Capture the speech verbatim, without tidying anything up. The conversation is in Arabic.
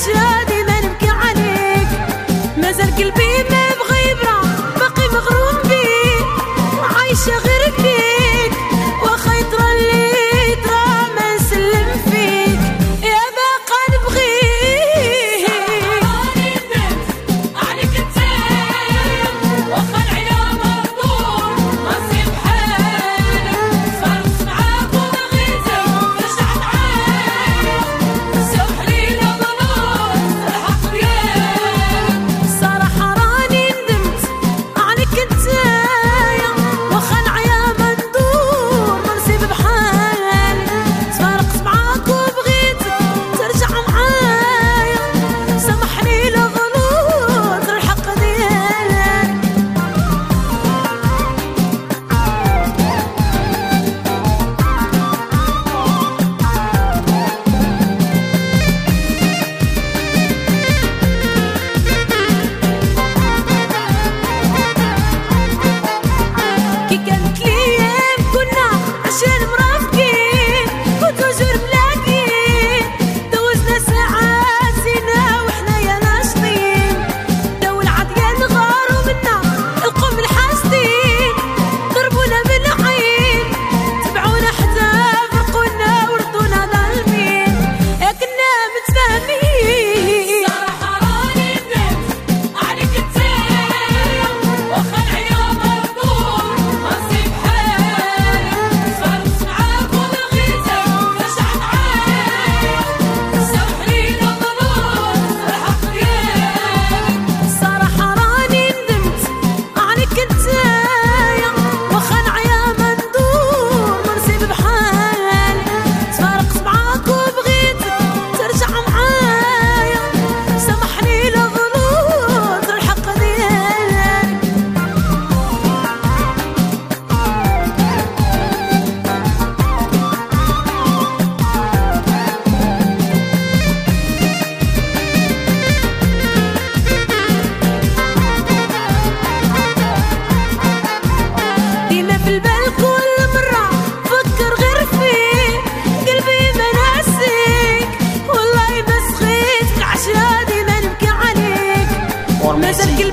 العشرة ديما نبكي عليك. مازال قلبي ما بغى يبرى، باقي مغروم بيك، عايشة غير بيك، واخا يطرى اللي يطرى ما نسلم فيك، يا باقا نبغيك. راني ندمت عليك نتايا، واخا العيا مردود ما نسيب حالك، صارت معاك وبغيتك ترجع معايا، سامحني لا غلط الحق ديالك. الصراحة راني ندمت عليك نتايا، واخا نعيا ما ندور ما نسيب بحالي، تفارقت معاك وبغيتك ترجع معايا، سامحني لا غلط الحق ديالك. كي كانت ليام كنا عشان مرافقين وتوجور ملاقين، دوزنا ساعات زينة وحنايا ناشطين، داو العطيان غاروا منا القوم الحاسدين، ضربونا بالعين تبعونا حتى فرقونا وردونا ظالمين، يا كنا متفاهمين. صراحة راني ندمت عليك نتايا، واخا العيا مردود ما نسيب حالك، صارت معاك وبغيتك ترجع معايا، سامحني لا غلط الحق ديالك. الصراحة راني ندمت عليك نتايا، واخا نعيا ما ندور ما نسيب بحالي، تفارقت معاك وبغيتك ترجع معايا، سامحني لا غلط الحق ديالك. ديما في البال كل مرة فكر غير فيك، قلبي ما ناسيك، والله ما سخيت العشرة ديما نبكي عليك، مازال